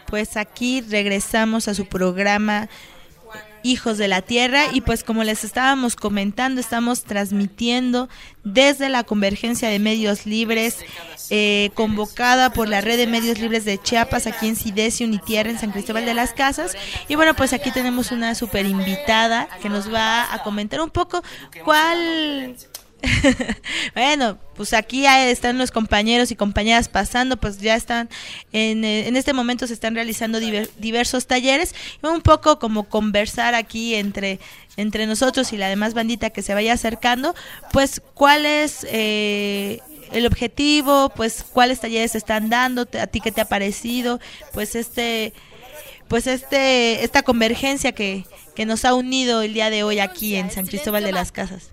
pues aquí regresamos a su programa Hijos de la Tierra, y pues como les estábamos comentando, estamos transmitiendo desde la Convergencia de Medios Libres, convocada por la Red de Medios Libres de Chiapas, aquí en CIDESI Unitierra, en San Cristóbal de las Casas. Y bueno, pues aquí tenemos una super invitada que nos va a comentar un poco cuál... Bueno, pues aquí están los compañeros y compañeras pasando, pues ya están en este momento se están realizando diversos talleres, y un poco como conversar aquí entre nosotros y la demás bandita que se vaya acercando, pues cuál es el objetivo, pues cuáles talleres se están dando, a ti qué te ha parecido, pues esta convergencia que nos ha unido el día de hoy aquí en San Cristóbal de las Casas.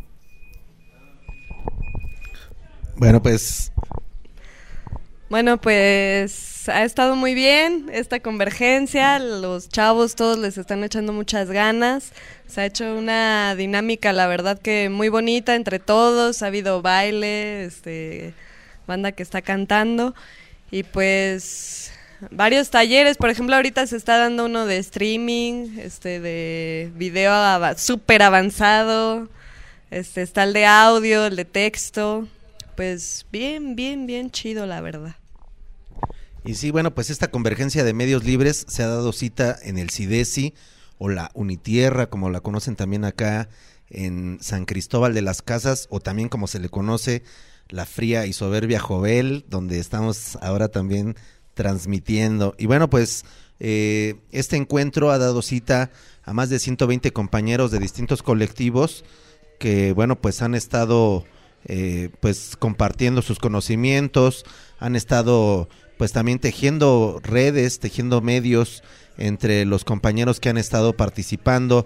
Bueno, pues ha estado muy bien esta convergencia, los chavos todos les están echando muchas ganas, se ha hecho una dinámica, la verdad que muy bonita entre todos, ha habido baile, banda que está cantando, y pues varios talleres. Por ejemplo, ahorita se está dando uno de streaming, de video súper avanzado, está el de audio, el de texto. Pues bien chido, la verdad. Y sí, bueno, pues esta convergencia de medios libres se ha dado cita en el CIDESI o la Unitierra, como la conocen también acá en San Cristóbal de las Casas, o también como se le conoce, la fría y soberbia Jovel, donde estamos ahora también transmitiendo. Y bueno, pues este encuentro ha dado cita a más de 120 compañeros de distintos colectivos que, bueno, pues han estado... pues compartiendo sus conocimientos, han estado pues también tejiendo redes, tejiendo medios entre los compañeros que han estado participando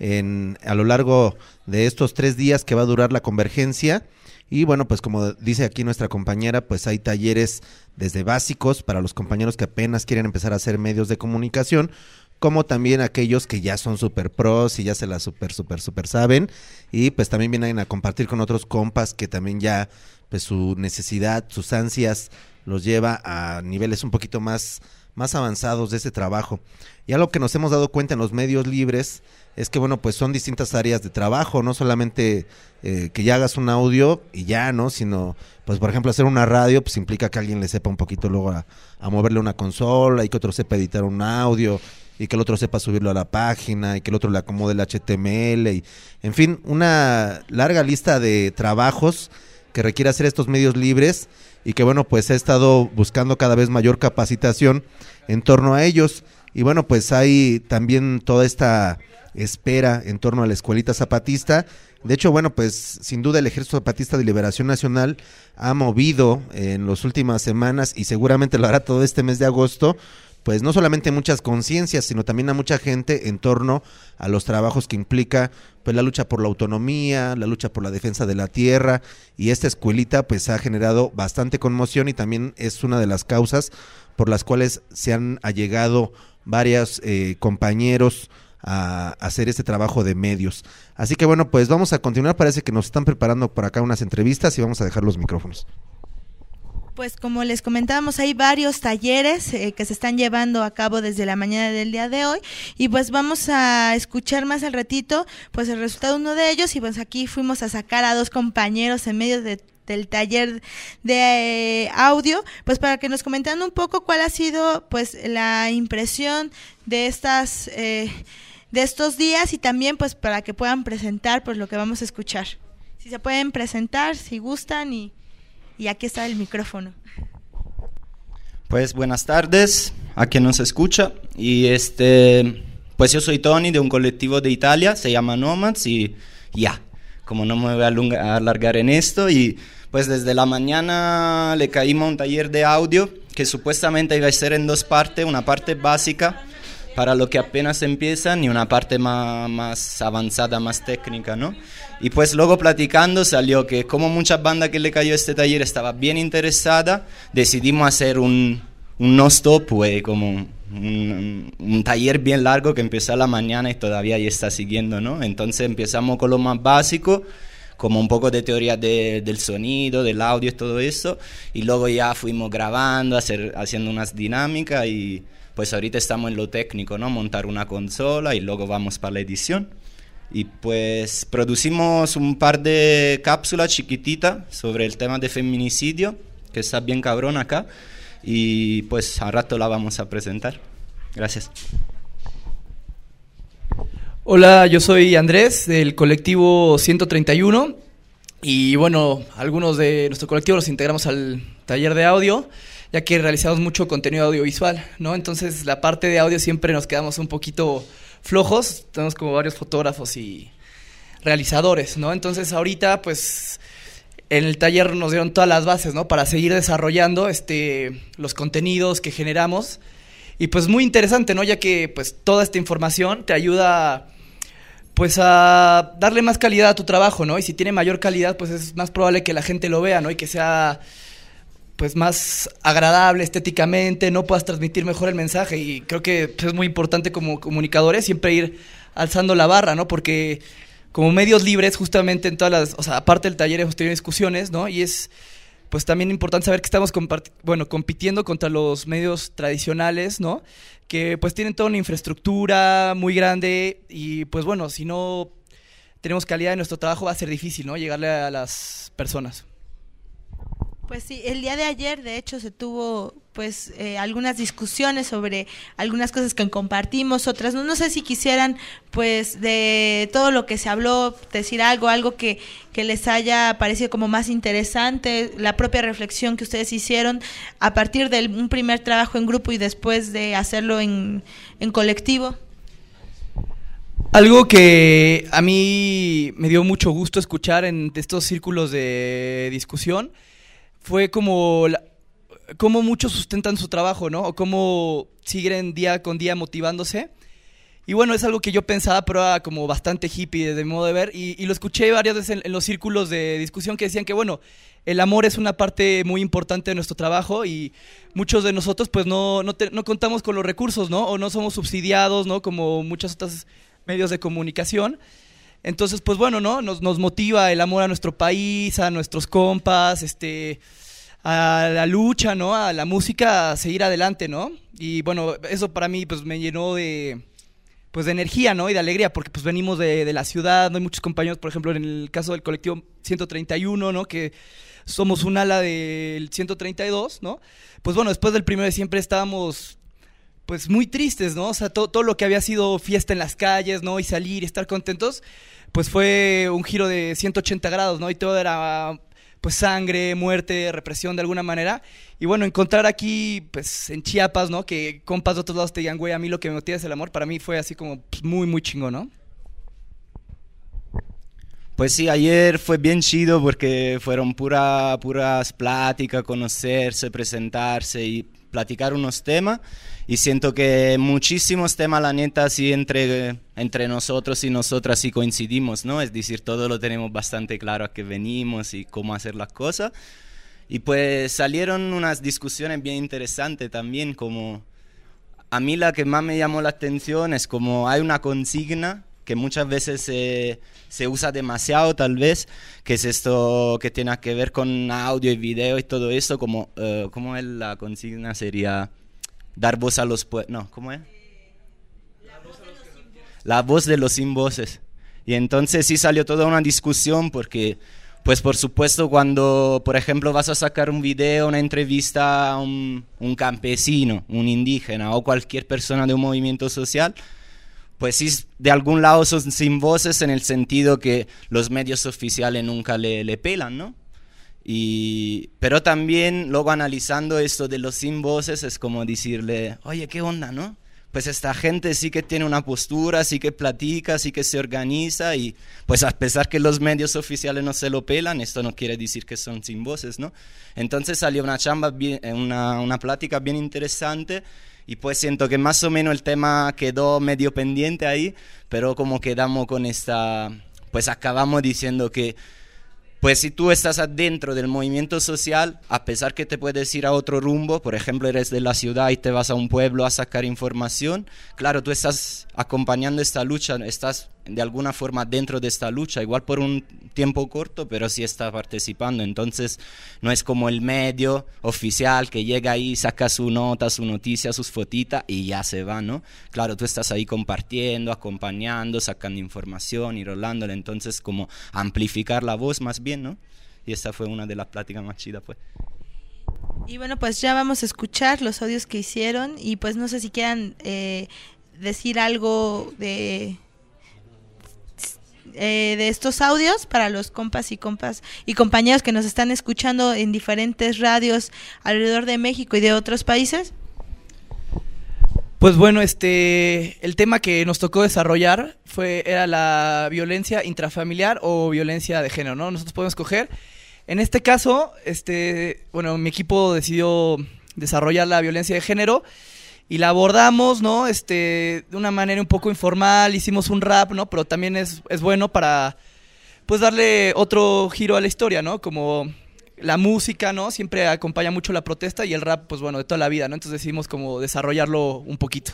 a lo largo de estos 3 días que va a durar la convergencia. Y bueno, pues como dice aquí nuestra compañera, pues hay talleres desde básicos para los compañeros que apenas quieren empezar a hacer medios de comunicación, como también aquellos que ya son super pros y ya se la super saben, y pues también vienen a compartir con otros compas que también ya pues su necesidad, sus ansias los lleva a niveles un poquito más avanzados de ese trabajo. Y algo que nos hemos dado cuenta en los medios libres es que bueno, pues son distintas áreas de trabajo, no solamente que ya hagas un audio y ya, ¿no? Sino, pues por ejemplo, hacer una radio, pues implica que alguien le sepa un poquito luego a moverle una consola, y que otro sepa editar un audio, y que el otro sepa subirlo a la página, y que el otro le acomode el HTML, y en fin, una larga lista de trabajos que requiere hacer estos medios libres, y que bueno, pues he estado buscando cada vez mayor capacitación en torno a ellos. Y bueno, pues hay también toda esta espera en torno a la Escuelita Zapatista. De hecho, bueno, pues sin duda el Ejército Zapatista de Liberación Nacional ha movido en las últimas semanas, y seguramente lo hará todo este mes de agosto, pues no solamente muchas conciencias, sino también a mucha gente en torno a los trabajos que implica pues la lucha por la autonomía, la lucha por la defensa de la tierra, y esta escuelita pues ha generado bastante conmoción, y también es una de las causas por las cuales se han allegado varios compañeros a hacer este trabajo de medios. Así que bueno, pues vamos a continuar, parece que nos están preparando por acá unas entrevistas y vamos a dejar los micrófonos. Pues como les comentábamos, hay varios talleres que se están llevando a cabo desde la mañana del día de hoy, y pues vamos a escuchar más al ratito pues el resultado de uno de ellos. Y pues aquí fuimos a sacar a 2 compañeros en medio del taller de audio, pues para que nos comentaran un poco cuál ha sido pues la impresión de de estos días, y también pues para que puedan presentar pues lo que vamos a escuchar. Si se pueden presentar, si gustan, y aquí está el micrófono. Pues buenas tardes a quien nos escucha. Y pues yo soy Tony, de un colectivo de Italia, se llama Nomads, y ya, como no me voy a alargar en esto, y pues desde la mañana le caímos a un taller de audio que supuestamente iba a ser en 2 partes, una parte básica para lo que apenas empiezan y una parte más avanzada, más técnica, ¿no? Y pues luego platicando salió que como muchas bandas que le cayó este taller estaba bien interesada, decidimos hacer un no-stop, como un taller bien largo que empezó a la mañana y todavía ya está siguiendo, ¿no? Entonces empezamos con lo más básico, como un poco de teoría del sonido, del audio y todo eso, y luego ya fuimos grabando, haciendo unas dinámicas, y pues ahorita estamos en lo técnico, ¿no? Montar una consola y luego vamos para la edición. Y pues producimos un par de cápsulas chiquititas sobre el tema de feminicidio, que está bien cabrón acá, y pues al rato la vamos a presentar. Gracias. Hola, yo soy Andrés del colectivo 131 y bueno, algunos de nuestro colectivo los integramos al taller de audio, ya que realizamos mucho contenido audiovisual, ¿no? Entonces la parte de audio siempre nos quedamos un poquito flojos, tenemos como varios fotógrafos y realizadores, ¿no? Entonces ahorita pues en el taller nos dieron todas las bases, ¿no? Para seguir desarrollando los contenidos que generamos. Y pues muy interesante, ¿no? Ya que pues toda esta información te ayuda pues a darle más calidad a tu trabajo, ¿no? Y si tiene mayor calidad, pues es más probable que la gente lo vea, ¿no? Y que sea pues más agradable estéticamente, no puedas transmitir mejor el mensaje. Y creo que pues, es muy importante como comunicadores siempre ir alzando la barra, ¿no? Porque como medios libres, justamente en todas las, o sea, aparte del taller hemos tenido discusiones, ¿no? Y es pues también importante saber que estamos compitiendo contra los medios tradicionales, ¿no? Que pues tienen toda una infraestructura muy grande y pues bueno, si no tenemos calidad en nuestro trabajo va a ser difícil, ¿no? Llegarle a las personas. Pues sí, el día de ayer de hecho se tuvo pues algunas discusiones sobre algunas cosas que compartimos, otras no sé si quisieran pues de todo lo que se habló decir algo que les haya parecido como más interesante, la propia reflexión que ustedes hicieron a partir de un primer trabajo en grupo y después de hacerlo en colectivo. Algo que a mí me dio mucho gusto escuchar en estos círculos de discusión fue como cómo muchos sustentan su trabajo, ¿no? O cómo siguen día con día motivándose. Y bueno, es algo que yo pensaba, pero era como bastante hippie desde mi modo de ver. Y lo escuché varias veces en los círculos de discusión que decían que, bueno, el amor es una parte muy importante de nuestro trabajo y muchos de nosotros pues no contamos con los recursos, ¿no? O no somos subsidiados, ¿no? Como muchos otros medios de comunicación. Entonces, pues bueno, ¿no? Nos motiva el amor a nuestro país, a nuestros compas, a la lucha, ¿no? A la música, a seguir adelante, ¿no? Y bueno, eso para mí pues me llenó de energía, ¿no? Y de alegría, porque pues venimos de la ciudad, ¿no? Hay muchos compañeros, por ejemplo, en el caso del colectivo 131, ¿no? Que somos un ala del 132, ¿no? Pues bueno, después del 1 de diciembre estábamos pues muy tristes, ¿no? O sea, todo lo que había sido fiesta en las calles, ¿no? Y salir y estar contentos, pues fue un giro de 180 grados, ¿no? Y todo era pues sangre, muerte, represión de alguna manera. Y bueno, encontrar aquí, pues en Chiapas, ¿no? Que compas de otros lados te digan, güey, a mí lo que me motiva es el amor, para mí fue así como pues, muy, muy chingón, ¿no? Pues sí, ayer fue bien chido porque fueron puras pláticas, conocerse, presentarse y platicar unos temas. Y siento que muchísimos temas, la neta, sí entre nosotros y nosotras sí coincidimos, ¿no? Es decir, todo lo tenemos bastante claro a qué venimos y cómo hacer las cosas. Y pues salieron unas discusiones bien interesantes también, como a mí la que más me llamó la atención es como hay una consigna que muchas veces se usa demasiado tal vez, que es esto que tiene que ver con audio y video y todo eso, como ¿cómo es la consigna? Sería dar voz a los no, ¿cómo es? La voz de los sin voces. Y entonces sí salió toda una discusión porque pues por supuesto cuando por ejemplo vas a sacar un video, una entrevista a un campesino, un indígena o cualquier persona de un movimiento social, pues sí, de algún lado son sin voces en el sentido que los medios oficiales nunca le pelan, ¿no? Pero también luego analizando esto de los sin voces es como decirle, oye, ¿qué onda, no? Pues esta gente sí que tiene una postura, sí que platica, sí que se organiza y pues a pesar que los medios oficiales no se lo pelan, esto no quiere decir que son sin voces, ¿no? Entonces salió una plática bien interesante. Y pues siento que más o menos el tema quedó medio pendiente ahí, pero como quedamos con pues acabamos diciendo que pues si tú estás adentro del movimiento social, a pesar que te puedes ir a otro rumbo, por ejemplo eres de la ciudad y te vas a un pueblo a sacar información, claro, tú estás acompañando esta lucha, estás de alguna forma dentro de esta lucha, igual por un tiempo corto, pero sí está participando. Entonces no es como el medio oficial que llega ahí, saca su nota, su noticia, sus fotitas y ya se va, ¿no? Claro, tú estás ahí compartiendo, acompañando, sacando información y rolándola, entonces como amplificar la voz más bien, ¿no? Y esta fue una de las pláticas más chidas, pues. Y bueno, pues ya vamos a escuchar los audios que hicieron y pues no sé si quieran decir algo de estos audios para los compas y compañeros que nos están escuchando en diferentes radios alrededor de México y de otros países. Pues bueno, el tema que nos tocó desarrollar era la violencia intrafamiliar o violencia de género, ¿no? Nosotros podemos escoger. En este caso, bueno, mi equipo decidió desarrollar la violencia de género y la abordamos, ¿no? De una manera un poco informal, hicimos un rap, ¿no? Pero también es bueno para, pues, darle otro giro a la historia, ¿no? Como la música, ¿no? Siempre acompaña mucho la protesta y el rap, pues bueno, de toda la vida, ¿no? Entonces decidimos como desarrollarlo un poquito.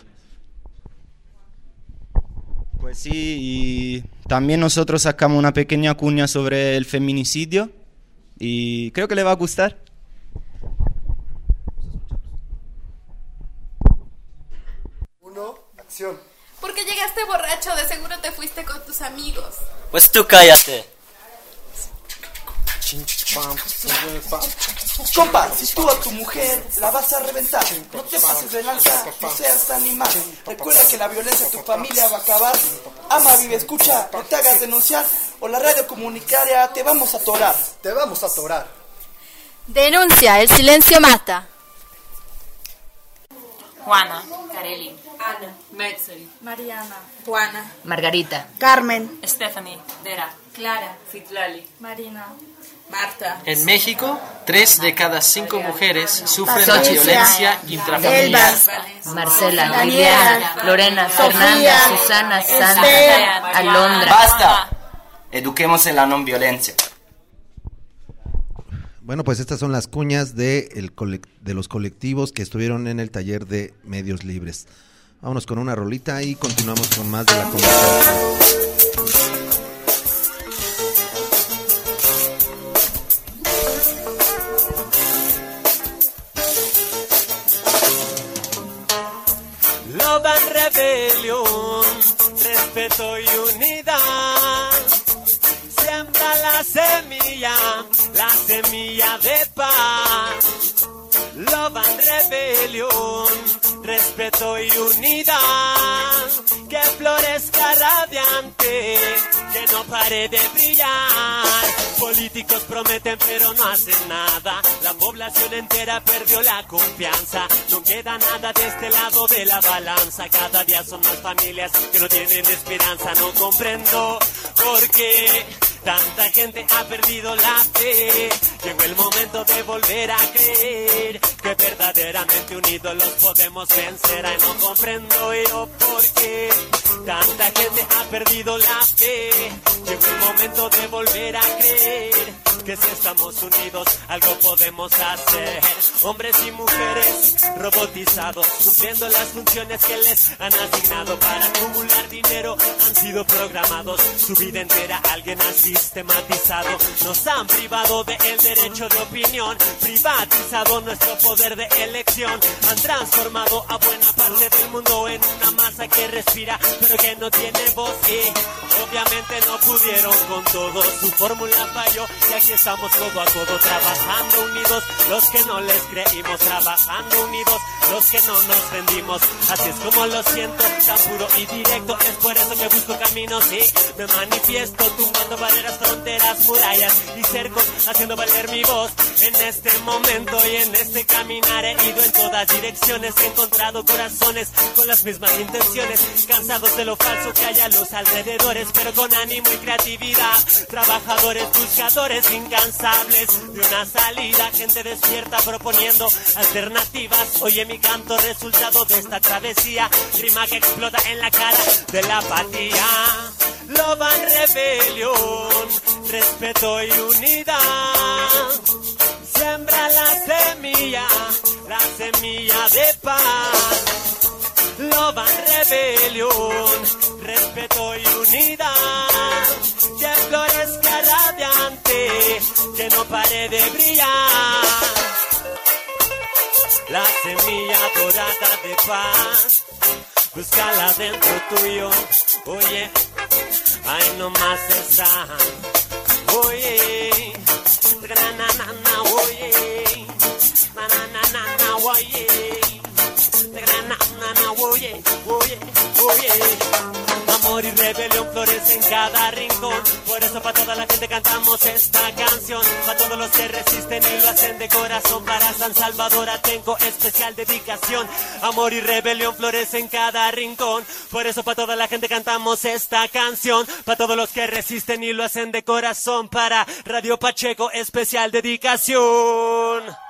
Pues sí, y también nosotros sacamos una pequeña cuña sobre el feminicidio y creo que le va a gustar. Acción. ¿Por qué llegaste borracho? De seguro te fuiste con tus amigos. Pues tú cállate. Compa, si tú a tu mujer la vas a reventar, no te pases de lanza, no seas animal. Recuerda que la violencia de tu familia va a acabar. Ama, vive, escucha, no te hagas denunciar o la radio comunitaria te vamos a atorar. Te vamos a atorar. Denuncia, el silencio mata. Juana, Kareli, Ana, Metzeli, Mariana, Juana, Margarita, Carmen, Stephanie, Dera, Clara, Citlali, Marina, Marta. En México, 3 de cada 5 mujeres sufren la violencia intrafamiliar. Marcela, Liliana, Lorena, Fernanda, Susana, Sandra, Alondra. ¡Basta! Eduquemos en la no violencia. Bueno, pues estas son las cuñas de los colectivos que estuvieron en el taller de Medios Libres. Vámonos con una rolita y continuamos con más de la conversación. Love and rebelión, respeto y unidad. Siembra la semilla de paz. Love and rebelión, respeto y unidad. Que florezca radiante, que no pare de brillar. Políticos prometen pero no hacen nada. La población entera perdió la confianza. No queda nada de este lado de la balanza. Cada día son más familias que no tienen esperanza. No comprendo por qué tanta gente ha perdido la fe. Llegó el momento de volver a creer que verdaderamente unidos los podemos vencer. Ay, no comprendo yo por qué tanta gente ha perdido la fe. Llegó el momento de volver a creer que si estamos unidos algo podemos hacer. Hombres y mujeres robotizados, cumpliendo las funciones que les han asignado para acumular dinero, han sido programados. Su vida entera alguien ha sistematizado. Nos han privado del derecho de opinión, privatizado nuestro poder de elección. Han transformado a buena parte del mundo en una masa que respira pero que no tiene voz. Y obviamente no pudieron con todo, su fórmula falló y aquí estamos codo a codo trabajando unidos. Los que no les creímos, trabajando unidos. Los que no nos rendimos, así es como lo siento, tan puro y directo. Es por eso que busco caminos y me manifiesto, tumbando barreras, fronteras, murallas y cercos, haciendo valer mi voz. En este momento y en este caminar he ido en todas direcciones, he encontrado corazones con las mismas intenciones, cansados de lo falso que hay a los alrededores, pero con ánimo y creatividad, trabajadores, buscadores incansables de una salida, gente despierta proponiendo alternativas. Oye mi canto, resultado de esta travesía, rima que explota en la cara de la apatía. Love and rebelión, respeto y unidad. Siembra la semilla de paz. Love and rebelión, respeto y unidad, que florezca radiante, que no pare de brillar. La semilla dorada de paz, búscala dentro tuyo, oye, ahí nomás está, oye, granana, oye, nanana, oye, granana, oye, oye, oye. Amor y rebelión florece en cada rincón. Por eso para toda la gente cantamos esta canción. Para todos los que resisten y lo hacen de corazón. Para San Salvador tengo especial dedicación. Amor y rebelión florece en cada rincón. Por eso para toda la gente cantamos esta canción. Para todos los que resisten y lo hacen de corazón. Para Radio Pacheco especial dedicación.